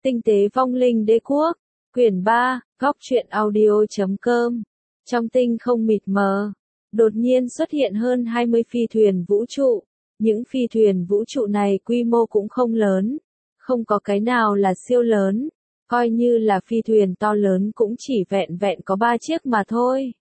Tinh tế vong linh đế quốc, quyển 3, góc truyện audio.com. Trong tinh không mịt mờ, đột nhiên xuất hiện hơn 20 phi thuyền vũ trụ. Những phi thuyền vũ trụ này quy mô cũng không lớn, không có cái nào là siêu lớn, coi như là phi thuyền to lớn cũng chỉ vẹn vẹn có 3 chiếc mà thôi.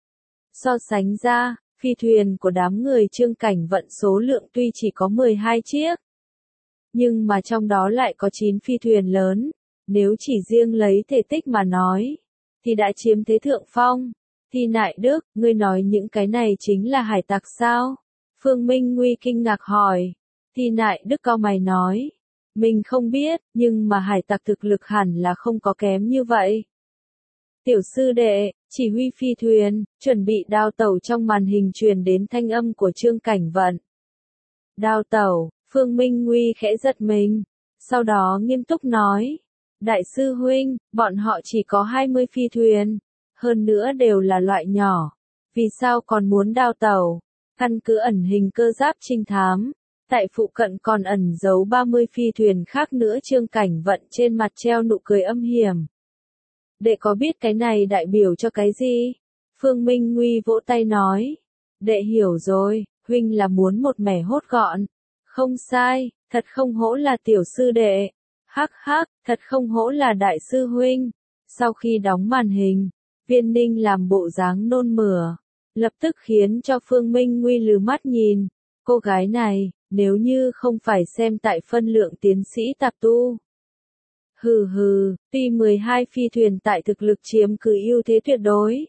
So sánh ra, phi thuyền của đám người Trương Cảnh Vận số lượng tuy chỉ có 12 chiếc, nhưng mà trong đó lại có 9 phi thuyền lớn, nếu chỉ riêng lấy thể tích mà nói, thì đã chiếm thế thượng phong. Thi Nại Đức, ngươi nói những cái này chính là hải tặc sao? Phương Minh Nguy kinh ngạc hỏi. Thi Nại Đức cau mày nói, mình không biết, nhưng mà hải tặc thực lực hẳn là không có kém như vậy. Tiểu sư đệ, chỉ huy phi thuyền, chuẩn bị đao tẩu. Trong màn hình truyền đến thanh âm của Trương Cảnh Vận. Đao tẩu, Phương Minh Nguy khẽ giật mình, sau đó nghiêm túc nói, đại sư huynh, bọn họ chỉ có 20 phi thuyền, hơn nữa đều là loại nhỏ, vì sao còn muốn đao tẩu? Căn cứ ẩn hình cơ giáp trinh thám, tại phụ cận còn ẩn giấu 30 phi thuyền khác nữa. Trương Cảnh Vận trên mặt treo nụ cười âm hiểm. Đệ có biết cái này đại biểu cho cái gì? Phương Minh Nguy vỗ tay nói, đệ hiểu rồi, huynh là muốn một mẻ hốt gọn. Không sai, thật không hổ là tiểu sư đệ. Hắc hắc, thật không hổ là đại sư huynh. Sau khi đóng màn hình, Viên Ninh làm bộ dáng nôn mửa, lập tức khiến cho Phương Minh Nguy lừ mắt nhìn. Cô gái này, nếu như không phải xem tại phân lượng tiến sĩ tạp tu. Hừ hừ, tuy 12 phi thuyền tại thực lực chiếm cứ ưu thế tuyệt đối,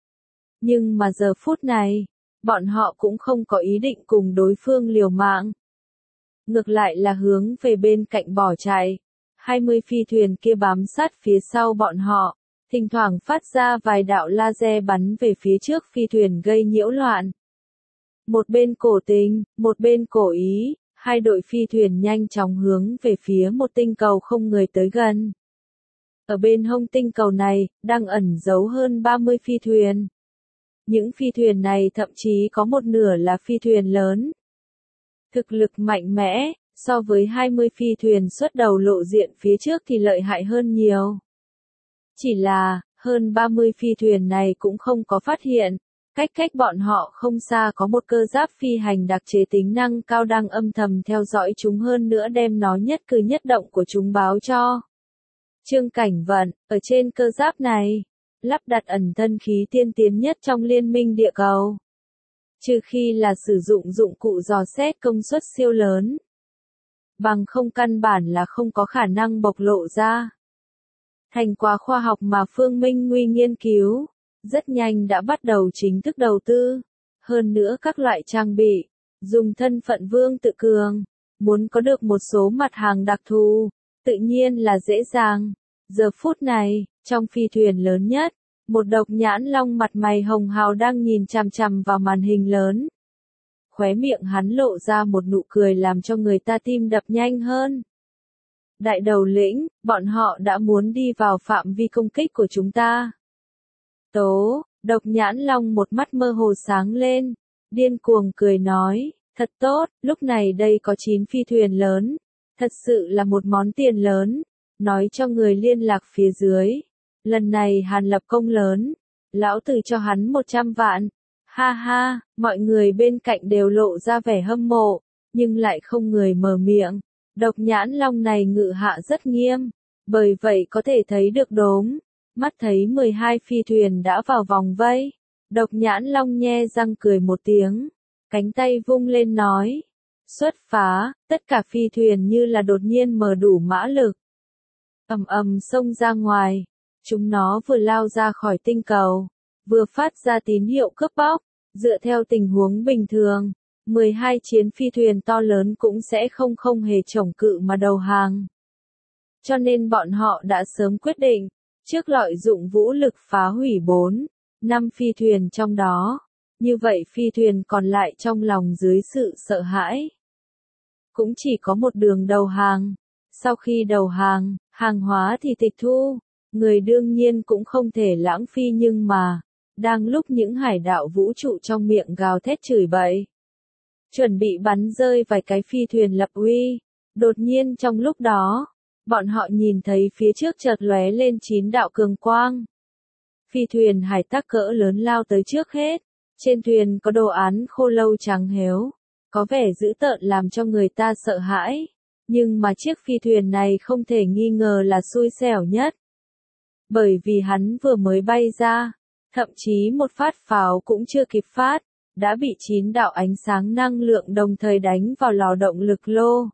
nhưng mà giờ phút này, bọn họ cũng không có ý định cùng đối phương liều mạng. Ngược lại là hướng về bên cạnh bỏ chạy. 20 phi thuyền kia bám sát phía sau bọn họ, thỉnh thoảng phát ra vài đạo laser bắn về phía trước phi thuyền gây nhiễu loạn. Một bên cổ tình, một bên cổ ý, hai đội phi thuyền nhanh chóng hướng về phía một tinh cầu không người tới gần. Ở bên hông tinh cầu này, đang ẩn giấu hơn 30 phi thuyền. Những phi thuyền này thậm chí có một nửa là phi thuyền lớn. Thực lực mạnh mẽ, so với 20 phi thuyền xuất đầu lộ diện phía trước thì lợi hại hơn nhiều. Chỉ là, hơn 30 phi thuyền này cũng không có phát hiện, cách bọn họ không xa có một cơ giáp phi hành đặc chế tính năng cao đang âm thầm theo dõi chúng, hơn nữa đem nó nhất cử nhất động của chúng báo cho Trương Cảnh Vận. Ở trên cơ giáp này, lắp đặt ẩn thân khí tiên tiến nhất trong liên minh địa cầu. Trừ khi là sử dụng dụng cụ dò xét công suất siêu lớn, bằng không căn bản là không có khả năng bộc lộ ra. Thành quả khoa học mà Phương Minh Nguy nghiên cứu, rất nhanh đã bắt đầu chính thức đầu tư. Hơn nữa các loại trang bị, dùng thân phận vương tự cường, muốn có được một số mặt hàng đặc thù, tự nhiên là dễ dàng. Giờ phút này, trong phi thuyền lớn nhất, một độc nhãn long mặt mày hồng hào đang nhìn chằm chằm vào màn hình lớn. Khóe miệng hắn lộ ra một nụ cười làm cho người ta tim đập nhanh hơn. Đại đầu lĩnh, bọn họ đã muốn đi vào phạm vi công kích của chúng ta. Tố, độc nhãn long một mắt mơ hồ sáng lên, điên cuồng cười nói, thật tốt, lúc này đây có 9 phi thuyền lớn, thật sự là một món tiền lớn, nói cho người liên lạc phía dưới. Lần này hắn lập công lớn, lão tử cho hắn 100 vạn. Ha ha, mọi người bên cạnh đều lộ ra vẻ hâm mộ, nhưng lại không người mở miệng. Độc nhãn long này ngự hạ rất nghiêm, bởi vậy có thể thấy được đốm. Mắt thấy 12 phi thuyền đã vào vòng vây, độc nhãn long nhe răng cười một tiếng, cánh tay vung lên nói, xuất phá. Tất cả phi thuyền như là đột nhiên mở đủ mã lực, ầm ầm xông ra ngoài. Chúng nó vừa lao ra khỏi tinh cầu, vừa phát ra tín hiệu cướp bóc. Dựa theo tình huống bình thường, 12 chiến phi thuyền to lớn cũng sẽ không hề chống cự mà đầu hàng. Cho nên bọn họ đã sớm quyết định, trước lợi dụng vũ lực phá hủy 4-5 phi thuyền trong đó. Như vậy phi thuyền còn lại trong lòng dưới sự sợ hãi, cũng chỉ có một đường đầu hàng. Sau khi đầu hàng, hàng hóa thì tịch thu, người đương nhiên cũng không thể lãng phí, nhưng mà, đang lúc những hải đạo vũ trụ trong miệng gào thét chửi bậy, chuẩn bị bắn rơi vài cái phi thuyền lập uy, đột nhiên trong lúc đó, bọn họ nhìn thấy phía trước chợt lóe lên 9 đạo cường quang. Phi thuyền hải tặc cỡ lớn lao tới trước hết, trên thuyền có đồ án khô lâu trắng héo, có vẻ dữ tợn làm cho người ta sợ hãi, nhưng mà chiếc phi thuyền này không thể nghi ngờ là xui xẻo nhất. Bởi vì hắn vừa mới bay ra, thậm chí một phát pháo cũng chưa kịp phát, đã bị 9 đạo ánh sáng năng lượng đồng thời đánh vào lò động lực lô.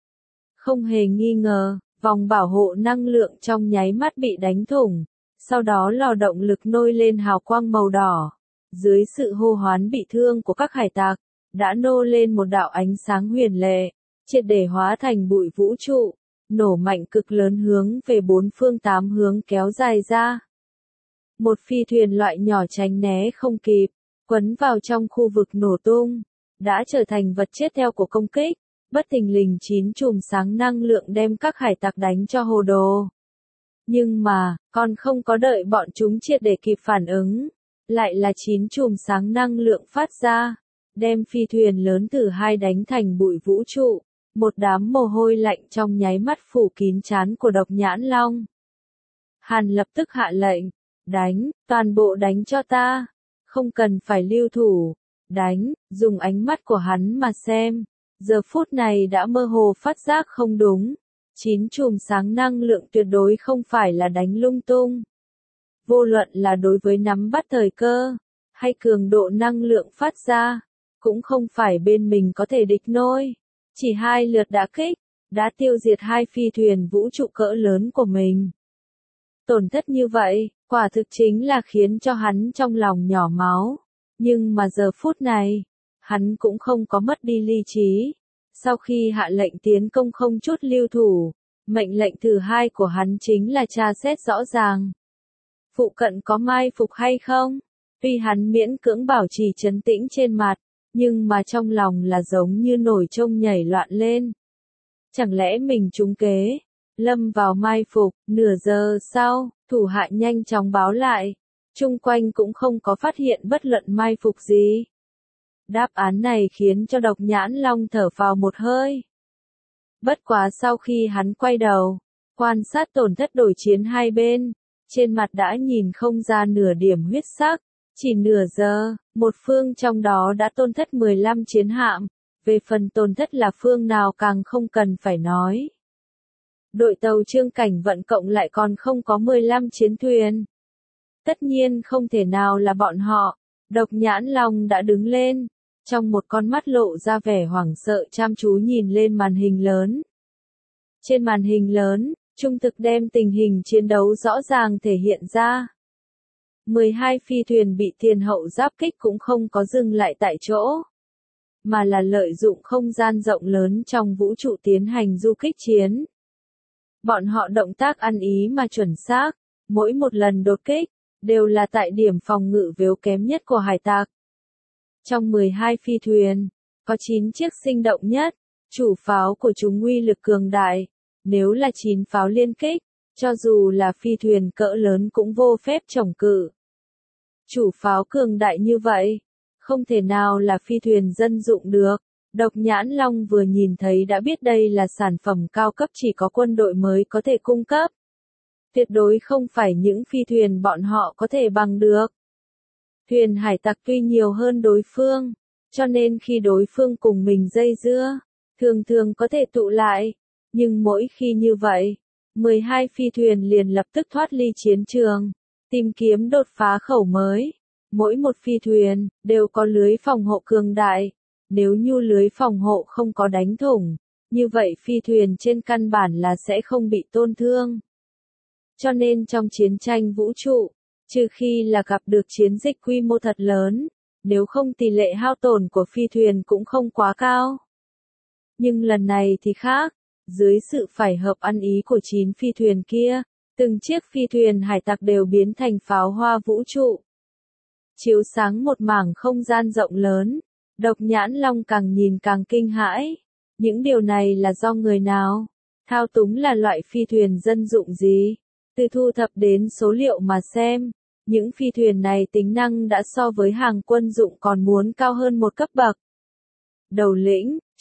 Không hề nghi ngờ, vòng bảo hộ năng lượng trong nháy mắt bị đánh thủng, sau đó lò động lực nôi lên hào quang màu đỏ. Dưới sự hô hoán bị thương của các hải tặc, đã nô lên một đạo ánh sáng huyền lệ, triệt để hóa thành bụi vũ trụ, nổ mạnh cực lớn hướng về 4 phương 8 hướng kéo dài ra. Một phi thuyền loại nhỏ tránh né không kịp, quấn vào trong khu vực nổ tung, đã trở thành vật chết theo của công kích, bất thình lình 9 chùm sáng năng lượng đem các hải tặc đánh cho hồ đồ. Nhưng mà, còn không có đợi bọn chúng triệt để kịp phản ứng, lại là 9 chùm sáng năng lượng phát ra, đem phi thuyền lớn từ hai đánh thành bụi vũ trụ, một đám mồ hôi lạnh trong nháy mắt phủ kín trán của Độc Nhãn Long. Hàn lập tức hạ lệnh, đánh, toàn bộ đánh cho ta, không cần phải lưu thủ, đánh, dùng ánh mắt của hắn mà xem, giờ phút này đã mơ hồ phát giác không đúng, 9 chùm sáng năng lượng tuyệt đối không phải là đánh lung tung. Vô luận là đối với nắm bắt thời cơ, hay cường độ năng lượng phát ra, cũng không phải bên mình có thể địch nổi. Chỉ 2 lượt đã kích, đã tiêu diệt 2 phi thuyền vũ trụ cỡ lớn của mình. Tổn thất như vậy, quả thực chính là khiến cho hắn trong lòng nhỏ máu. Nhưng mà giờ phút này, hắn cũng không có mất đi lý trí. Sau khi hạ lệnh tiến công không chút lưu thủ, mệnh lệnh thứ 2 của hắn chính là tra xét rõ ràng. Phụ cận có mai phục hay không? Tuy hắn miễn cưỡng bảo trì trấn tĩnh trên mặt, nhưng mà trong lòng là giống như nổi trông nhảy loạn lên. Chẳng lẽ mình trúng kế? Lâm vào mai phục, nửa giờ sau, thủ hạ nhanh chóng báo lại. Chung quanh cũng không có phát hiện bất luận mai phục gì. Đáp án này khiến cho Độc Nhãn Long thở phào một hơi. Bất quá sau khi hắn quay đầu, quan sát tổn thất đổi chiến hai bên, trên mặt đã nhìn không ra nửa điểm huyết sắc. Chỉ nửa giờ, một phương trong đó đã tổn thất 15 chiến hạm, về phần tổn thất là phương nào càng không cần phải nói. Đội tàu Trương Cảnh Vận cộng lại còn không có 15 chiến thuyền. Tất nhiên không thể nào là bọn họ. Độc Nhãn Long đã đứng lên, trong một con mắt lộ ra vẻ hoảng sợ chăm chú nhìn lên màn hình lớn. Trên màn hình lớn, trung thực đem tình hình chiến đấu rõ ràng thể hiện ra. 12 phi thuyền bị tiền hậu giáp kích cũng không có dừng lại tại chỗ, mà là lợi dụng không gian rộng lớn trong vũ trụ tiến hành du kích chiến. Bọn họ động tác ăn ý mà chuẩn xác, mỗi một lần đột kích, đều là tại điểm phòng ngự yếu kém nhất của hải tặc. Trong 12 phi thuyền, có 9 chiếc sinh động nhất, chủ pháo của chúng uy lực cường đại, nếu là 9 pháo liên kích, cho dù là phi thuyền cỡ lớn cũng vô phép chống cự. Chủ pháo cường đại như vậy, không thể nào là phi thuyền dân dụng được. Độc Nhãn Long vừa nhìn thấy đã biết đây là sản phẩm cao cấp chỉ có quân đội mới có thể cung cấp. Tuyệt đối không phải những phi thuyền bọn họ có thể bằng được. Thuyền hải tặc tuy nhiều hơn đối phương, cho nên khi đối phương cùng mình dây dưa, thường thường có thể tụ lại. Nhưng mỗi khi như vậy, 12 phi thuyền liền lập tức thoát ly chiến trường, tìm kiếm đột phá khẩu mới. Mỗi một phi thuyền, đều có lưới phòng hộ cường đại. Nếu như lưới phòng hộ không có đánh thủng, như vậy phi thuyền trên căn bản là sẽ không bị tôn thương. Cho nên trong chiến tranh vũ trụ, trừ khi là gặp được chiến dịch quy mô thật lớn, nếu không tỷ lệ hao tổn của phi thuyền cũng không quá cao. Nhưng lần này thì khác, dưới sự phải hợp ăn ý của 9 phi thuyền kia, từng chiếc phi thuyền hải tặc đều biến thành pháo hoa vũ trụ. Chiếu sáng một mảng không gian rộng lớn, Độc Nhãn Long càng nhìn càng kinh hãi. Những điều này là do người nào? Thao túng là loại phi thuyền dân dụng gì? Từ thu thập đến số liệu mà xem, những phi thuyền này tính năng đã so với hàng quân dụng còn muốn cao hơn một cấp bậc. Đầu lĩnh,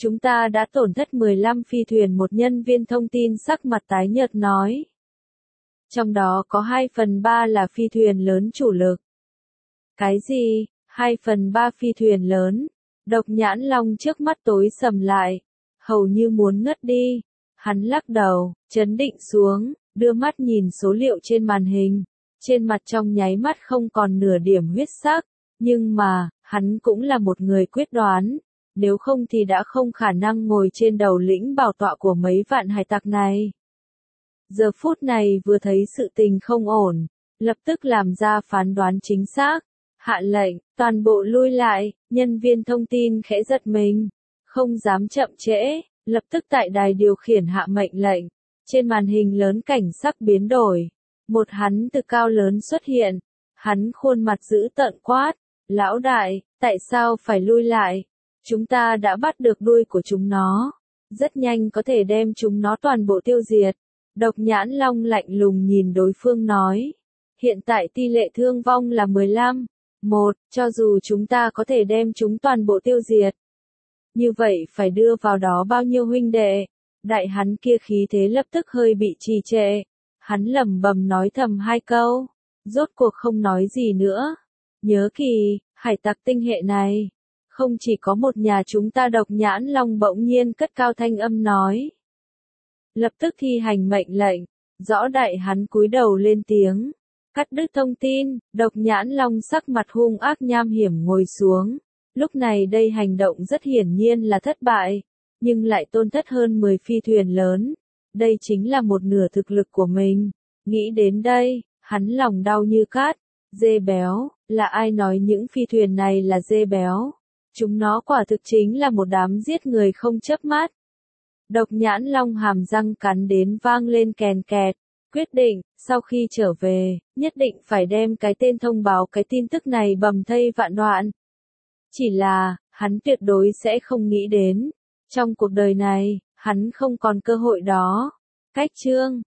Chúng ta đã tổn thất 15 phi thuyền, một nhân viên thông tin sắc mặt tái nhợt nói. Trong đó có 2/3 là phi thuyền lớn chủ lực. Cái gì? 2/3 phi thuyền lớn? Độc Nhãn Long trước mắt tối sầm lại, hầu như muốn ngất đi. Hắn lắc đầu, trấn định xuống, đưa mắt nhìn số liệu trên màn hình. Trên mặt trong nháy mắt không còn nửa điểm huyết sắc, nhưng mà, hắn cũng là một người quyết đoán. Nếu không thì đã không khả năng ngồi trên đầu lĩnh bảo tọa của mấy vạn hải tặc này. Giờ phút này vừa thấy sự tình không ổn, lập tức làm ra phán đoán chính xác. Hạ lệnh, toàn bộ lui lại, nhân viên thông tin khẽ giật mình. Không dám chậm trễ, lập tức tại đài điều khiển hạ mệnh lệnh. Trên màn hình lớn cảnh sắc biến đổi. Một hắn từ cao lớn xuất hiện. Hắn khuôn mặt dữ tợn quát. Lão đại, tại sao phải lui lại? Chúng ta đã bắt được đuôi của chúng nó. Rất nhanh có thể đem chúng nó toàn bộ tiêu diệt. Độc Nhãn Long lạnh lùng nhìn đối phương nói. Hiện tại tỷ lệ thương vong là 15. Cho dù chúng ta có thể đem chúng toàn bộ tiêu diệt. Như vậy phải đưa vào đó bao nhiêu huynh đệ? Đại hắn kia khí thế lập tức hơi bị trì trệ. Hắn lẩm bẩm nói thầm 2 câu. Rốt cuộc không nói gì nữa. Nhớ kỹ, hải tặc tinh hệ này. Không chỉ có một nhà chúng ta. Độc Nhãn Long bỗng nhiên cất cao thanh âm nói. Lập tức thi hành mệnh lệnh. Rõ đại hắn cúi đầu lên tiếng. Cắt đứt thông tin. Độc Nhãn Long sắc mặt hung ác nham hiểm ngồi xuống. Lúc này đây hành động rất hiển nhiên là thất bại. Nhưng lại tổn thất hơn 10 phi thuyền lớn. Đây chính là một nửa thực lực của mình. Nghĩ đến đây, hắn lòng đau như cát. Dê béo, là ai nói những phi thuyền này là dê béo? Chúng nó quả thực chính là một đám giết người không chớp mắt. Độc Nhãn Long hàm răng cắn đến vang lên kèn kẹt. Quyết định, sau khi trở về, nhất định phải đem cái tên thông báo cái tin tức này bầm thây vạn đoạn. Chỉ là, hắn tuyệt đối sẽ không nghĩ đến. Trong cuộc đời này, hắn không còn cơ hội đó. Cách chương